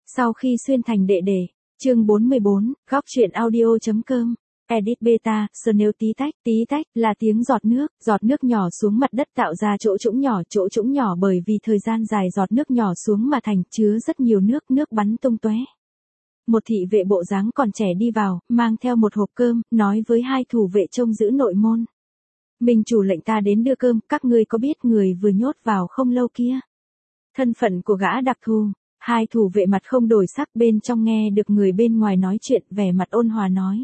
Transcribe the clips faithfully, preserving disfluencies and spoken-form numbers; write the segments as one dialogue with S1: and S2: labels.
S1: Sau khi xuyên thành đệ đệ, chương bốn mươi bốn, góc truyện audio.com, edit beta, snail tí tách, tí tách, là tiếng giọt nước, giọt nước nhỏ xuống mặt đất tạo ra chỗ trũng nhỏ, chỗ trũng nhỏ bởi vì thời gian dài giọt nước nhỏ xuống mà thành, chứa rất nhiều nước, nước bắn tung tóe. Một thị vệ bộ dáng còn trẻ đi vào, mang theo một hộp cơm, nói với hai thủ vệ trông giữ nội môn. Minh chủ lệnh ta đến đưa cơm, các ngươi có biết người vừa nhốt vào không lâu kia? Thân phận của gã đặc thù. Hai thủ vệ mặt không đổi sắc, bên trong nghe được người bên ngoài nói chuyện, vẻ mặt ôn hòa nói.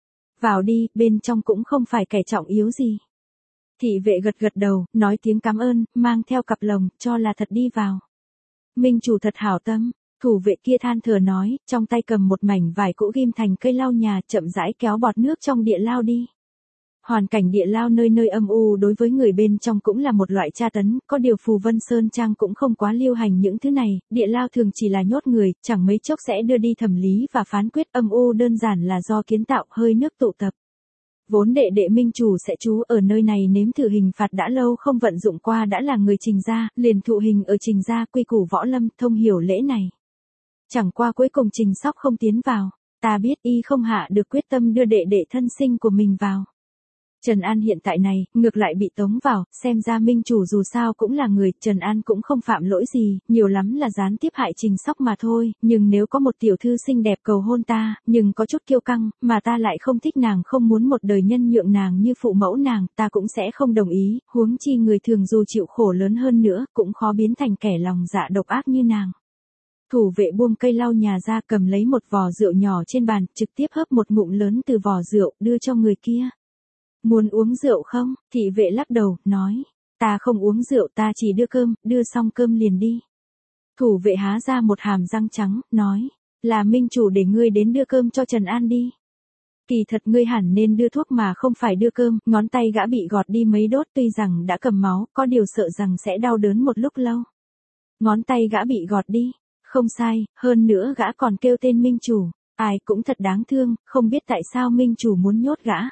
S1: Vào đi, bên trong cũng không phải kẻ trọng yếu gì. Thị vệ gật gật đầu, nói tiếng cảm ơn, mang theo cặp lồng, cho là thật đi vào. Minh chủ thật hảo tâm, thủ vệ kia than thở nói, trong tay cầm một mảnh vải cũ ghim thành cây lau nhà, chậm rãi kéo bọt nước trong địa lao đi. Hoàn cảnh địa lao nơi nơi âm u đối với người bên trong cũng là một loại tra tấn, có điều Phù Vân Sơn Trang cũng không quá lưu hành những thứ này, địa lao thường chỉ là nhốt người, chẳng mấy chốc sẽ đưa đi thẩm lý và phán quyết, âm u đơn giản là do kiến tạo hơi nước tụ tập. Vốn đệ đệ Minh chủ sẽ trú ở nơi này nếm thử hình phạt đã lâu không vận dụng qua đã là người Trình gia, liền thụ hình ở Trình gia, quy củ võ lâm, thông hiểu lễ này. Chẳng qua cuối cùng Trình Sóc không tiến vào, ta biết y không hạ được quyết tâm đưa đệ đệ thân sinh của mình vào. Trần An hiện tại này, ngược lại bị tống vào, xem ra Minh chủ dù sao cũng là người, Trần An cũng không phạm lỗi gì, nhiều lắm là gián tiếp hại Trình Sóc mà thôi, nhưng nếu có một tiểu thư xinh đẹp cầu hôn ta, nhưng có chút kiêu căng, mà ta lại không thích nàng, không muốn một đời nhân nhượng nàng như phụ mẫu nàng, ta cũng sẽ không đồng ý, huống chi người thường dù chịu khổ lớn hơn nữa, cũng khó biến thành kẻ lòng dạ độc ác như nàng. Thủ vệ buông cây lau nhà ra, cầm lấy một vò rượu nhỏ trên bàn, trực tiếp hớp một ngụm lớn từ vò rượu, đưa cho người kia. Muốn uống rượu không? Thị vệ lắc đầu, nói. Ta không uống rượu, ta chỉ đưa cơm, đưa xong cơm liền đi. Thủ vệ há ra một hàm răng trắng, nói. Là Minh chủ để ngươi đến đưa cơm cho Trần An đi. Kỳ thật ngươi hẳn nên đưa thuốc mà không phải đưa cơm, ngón tay gã bị gọt đi mấy đốt tuy rằng đã cầm máu, có điều sợ rằng sẽ đau đớn một lúc lâu. Ngón tay gã bị gọt đi. Không sai, hơn nữa gã còn kêu tên Minh chủ. Ai cũng thật đáng thương, không biết tại sao Minh chủ muốn nhốt gã.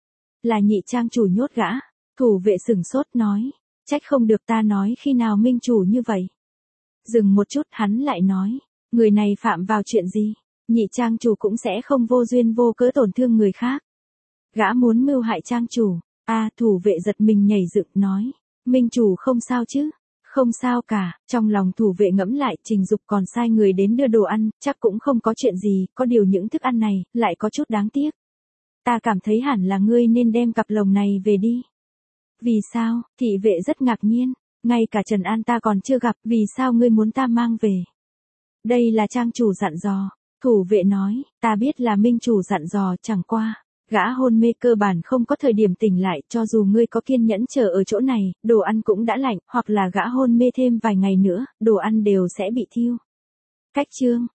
S1: Là nhị trang chủ nhốt gã. Thủ vệ sửng sốt nói. Trách không được, ta nói khi nào Minh chủ như vậy. Dừng một chút hắn lại nói. Người này phạm vào chuyện gì? Nhị trang chủ cũng sẽ không vô duyên vô cớ tổn thương người khác. Gã muốn mưu hại trang chủ. A thủ vệ giật mình nhảy dựng nói. Minh chủ không sao chứ? Không sao cả. Trong lòng thủ vệ ngẫm lại, Trình Dục còn sai người đến đưa đồ ăn, chắc cũng không có chuyện gì, có điều những thức ăn này lại có chút đáng tiếc. Ta cảm thấy hẳn là ngươi nên đem cặp lồng này về đi. Vì sao? Thị vệ rất ngạc nhiên. Ngay cả Trần An ta còn chưa gặp, vì sao ngươi muốn ta mang về? Đây là trang chủ dặn dò. Thủ vệ nói, ta biết là Minh chủ dặn dò, chẳng qua. Gã hôn mê cơ bản không có thời điểm tỉnh lại, cho dù ngươi có kiên nhẫn chờ ở chỗ này, đồ ăn cũng đã lạnh, hoặc là gã hôn mê thêm vài ngày nữa, đồ ăn đều sẽ bị thiêu. Cách chương.